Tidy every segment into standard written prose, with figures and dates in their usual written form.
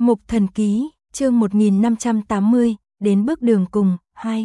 Mục Thần Ký, chương 1580, đến bước đường cùng, 2.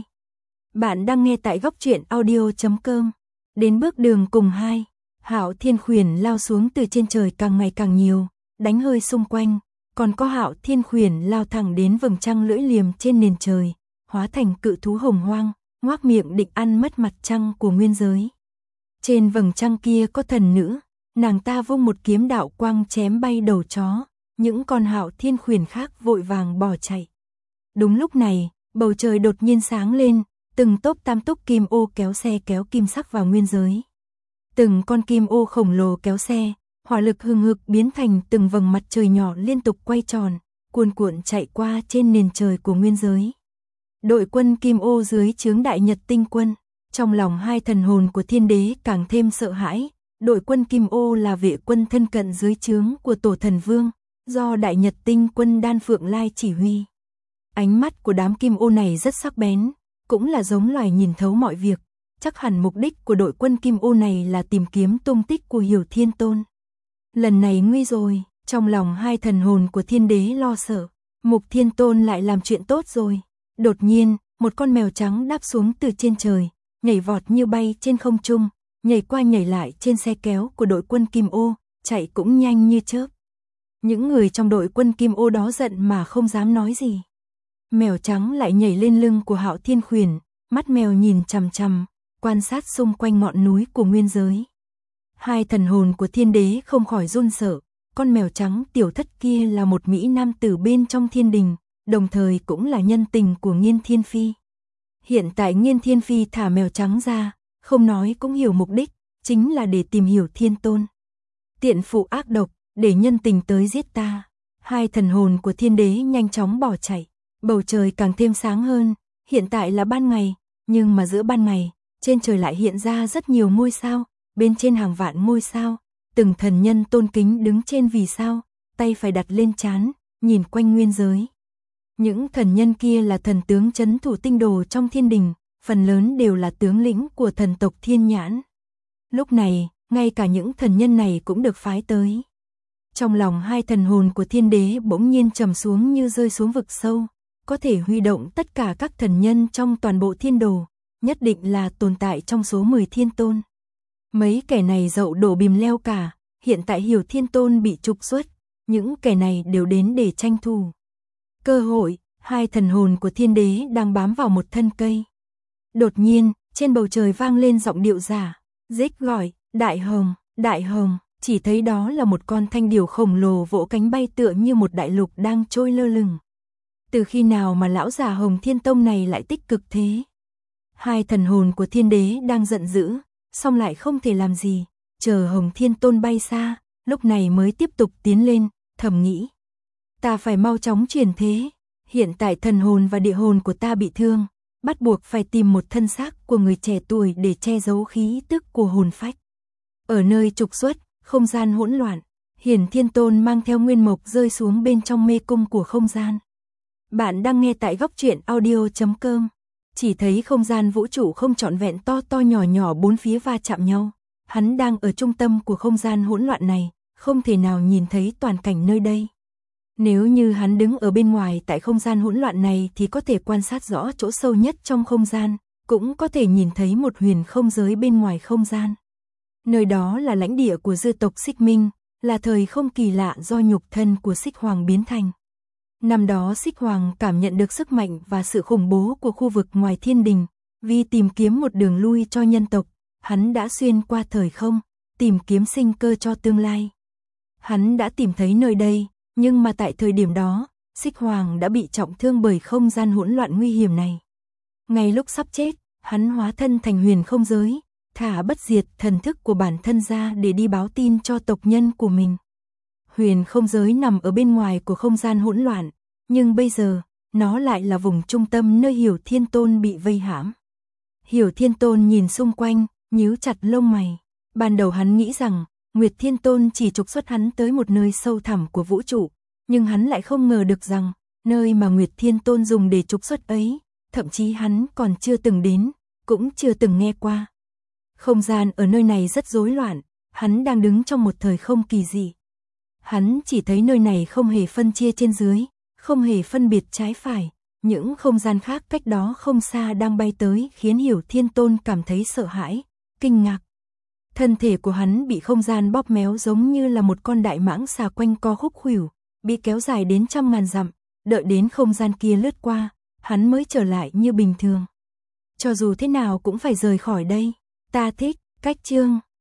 Bạn đang nghe tại goctruyện.audio.com. Đến bước đường cùng 2, Hạo Thiên Khuyển lao xuống từ trên trời càng ngày càng nhiều, đánh hơi xung quanh, còn có Hạo Thiên Khuyển lao thẳng đến vầng trăng lưỡi liềm trên nền trời, hóa thành cự thú hồng hoang, ngoác miệng định ăn mất mặt trăng của nguyên giới. Trên vầng trăng kia có thần nữ, nàng ta vung một kiếm đạo quang chém bay đầu chó. Những con Hạo Thiên Khuyển khác vội vàng bỏ chạy. Đúng lúc này, bầu trời đột nhiên sáng lên, từng tốp tam túc kim ô kéo xe kéo kim sắc vào nguyên giới. Từng con kim ô khổng lồ kéo xe, hỏa lực hừng hực biến thành từng vầng mặt trời nhỏ liên tục quay tròn, cuồn cuộn chạy qua trên nền trời của nguyên giới. Đội quân kim ô dưới trướng Đại Nhật Tinh Quân, trong lòng hai thần hồn của thiên đế càng thêm sợ hãi. Đội quân kim ô là vệ quân thân cận dưới trướng của Tổ Thần Vương, do Đại Nhật Tinh Quân Đan Phượng Lai chỉ huy. Ánh mắt của đám kim ô này rất sắc bén, cũng là giống loài nhìn thấu mọi việc. Chắc hẳn mục đích của đội quân kim ô này là tìm kiếm tung tích của Hiểu Thiên Tôn. Lần này nguy rồi, trong lòng hai thần hồn của thiên đế lo sợ. Mục Thiên Tôn lại làm chuyện tốt rồi. Đột nhiên, một con mèo trắng đáp xuống từ trên trời, nhảy vọt như bay trên không trung, nhảy qua nhảy lại trên xe kéo của đội quân kim ô, chạy cũng nhanh như chớp. Những người trong đội quân kim ô đó giận mà không dám nói gì. Mèo trắng lại nhảy lên lưng của Hạo Thiên Khuyển, mắt mèo nhìn chằm chằm, quan sát xung quanh ngọn núi của nguyên giới. Hai thần hồn của thiên đế không khỏi run sợ, con mèo trắng tiểu thất kia là một mỹ nam tử bên trong thiên đình, đồng thời cũng là nhân tình của Nghiên Thiên Phi. Hiện tại Nghiên Thiên Phi thả mèo trắng ra, không nói cũng hiểu mục đích, chính là để tìm hiểu Thiên Tôn. Tiện phụ ác độc, để nhân tình tới giết ta. Hai thần hồn của thiên đế nhanh chóng bỏ chạy. Bầu trời càng thêm sáng hơn, hiện tại là ban ngày, nhưng mà giữa ban ngày, trên trời lại hiện ra rất nhiều ngôi sao, bên trên hàng vạn ngôi sao, từng thần nhân tôn kính đứng trên vì sao, tay phải đặt lên trán, nhìn quanh nguyên giới. Những thần nhân kia là thần tướng trấn thủ tinh đồ trong thiên đình, phần lớn đều là tướng lĩnh của thần tộc Thiên Nhãn. Lúc này, ngay cả những thần nhân này cũng được phái tới. Trong lòng hai thần hồn của thiên đế bỗng nhiên trầm xuống như rơi xuống vực sâu, có thể huy động tất cả các thần nhân trong toàn bộ thiên đồ, nhất định là tồn tại trong số 10 thiên tôn. Mấy kẻ này dậu đổ bìm leo cả, hiện tại Hiểu Thiên Tôn bị trục xuất, những kẻ này đều đến để tranh thủ cơ hội. Hai thần hồn của thiên đế đang bám vào một thân cây. Đột nhiên, trên bầu trời vang lên giọng điệu giả, rích gọi, Đại Hồng, Đại Hồng. Chỉ thấy đó là một con thanh điểu khổng lồ vỗ cánh bay tựa như một đại lục đang trôi lơ lửng. Từ khi nào mà lão già Hồng Thiên Tông này lại tích cực thế? Hai thần hồn của thiên đế đang giận dữ, song lại không thể làm gì, chờ Hồng Thiên Tôn bay xa, lúc này mới tiếp tục tiến lên, thầm nghĩ. Ta phải mau chóng chuyển thế, hiện tại thần hồn và địa hồn của ta bị thương, bắt buộc phải tìm một thân xác của người trẻ tuổi để che giấu khí tức của hồn phách. Ở nơi trục xuất, không gian hỗn loạn, Hiển Thiên Tôn mang theo nguyên mộc rơi xuống bên trong mê cung của không gian. Bạn đang nghe tại goctruyện.audio.com. Chỉ thấy không gian vũ trụ không trọn vẹn to to nhỏ nhỏ bốn phía va chạm nhau. Hắn đang ở trung tâm của không gian hỗn loạn này, không thể nào nhìn thấy toàn cảnh nơi đây. Nếu như hắn đứng ở bên ngoài tại không gian hỗn loạn này thì có thể quan sát rõ chỗ sâu nhất trong không gian, cũng có thể nhìn thấy một huyền không giới bên ngoài không gian. Nơi đó là lãnh địa của dư tộc Xích Minh, là thời không kỳ lạ do nhục thân của Xích Hoàng biến thành. Năm đó Xích Hoàng cảm nhận được sức mạnh và sự khủng bố của khu vực ngoài thiên đình, vì tìm kiếm một đường lui cho nhân tộc, hắn đã xuyên qua thời không, tìm kiếm sinh cơ cho tương lai. Hắn đã tìm thấy nơi đây, nhưng mà tại thời điểm đó, Xích Hoàng đã bị trọng thương bởi không gian hỗn loạn nguy hiểm này. Ngay lúc sắp chết, hắn hóa thân thành huyền không giới, thả bất diệt thần thức của bản thân ra để đi báo tin cho tộc nhân của mình. Huyền không giới nằm ở bên ngoài của không gian hỗn loạn, nhưng bây giờ, nó lại là vùng trung tâm nơi Hiểu Thiên Tôn bị vây hãm. Hiểu Thiên Tôn nhìn xung quanh, nhíu chặt lông mày. Ban đầu hắn nghĩ rằng, Nguyệt Thiên Tôn chỉ trục xuất hắn tới một nơi sâu thẳm của vũ trụ, nhưng hắn lại không ngờ được rằng, nơi mà Nguyệt Thiên Tôn dùng để trục xuất ấy, thậm chí hắn còn chưa từng đến, cũng chưa từng nghe qua. Không gian ở nơi này rất rối loạn, hắn đang đứng trong một thời không kỳ dị. Hắn chỉ thấy nơi này không hề phân chia trên dưới, không hề phân biệt trái phải, những không gian khác cách đó không xa đang bay tới khiến Hiểu Thiên Tôn cảm thấy sợ hãi, kinh ngạc. Thân thể của hắn bị không gian bóp méo giống như là một con đại mãng xà quanh co khúc khuỷu, bị kéo dài đến trăm ngàn dặm, đợi đến không gian kia lướt qua, hắn mới trở lại như bình thường. Cho dù thế nào cũng phải rời khỏi đây, ta thích, cách chương.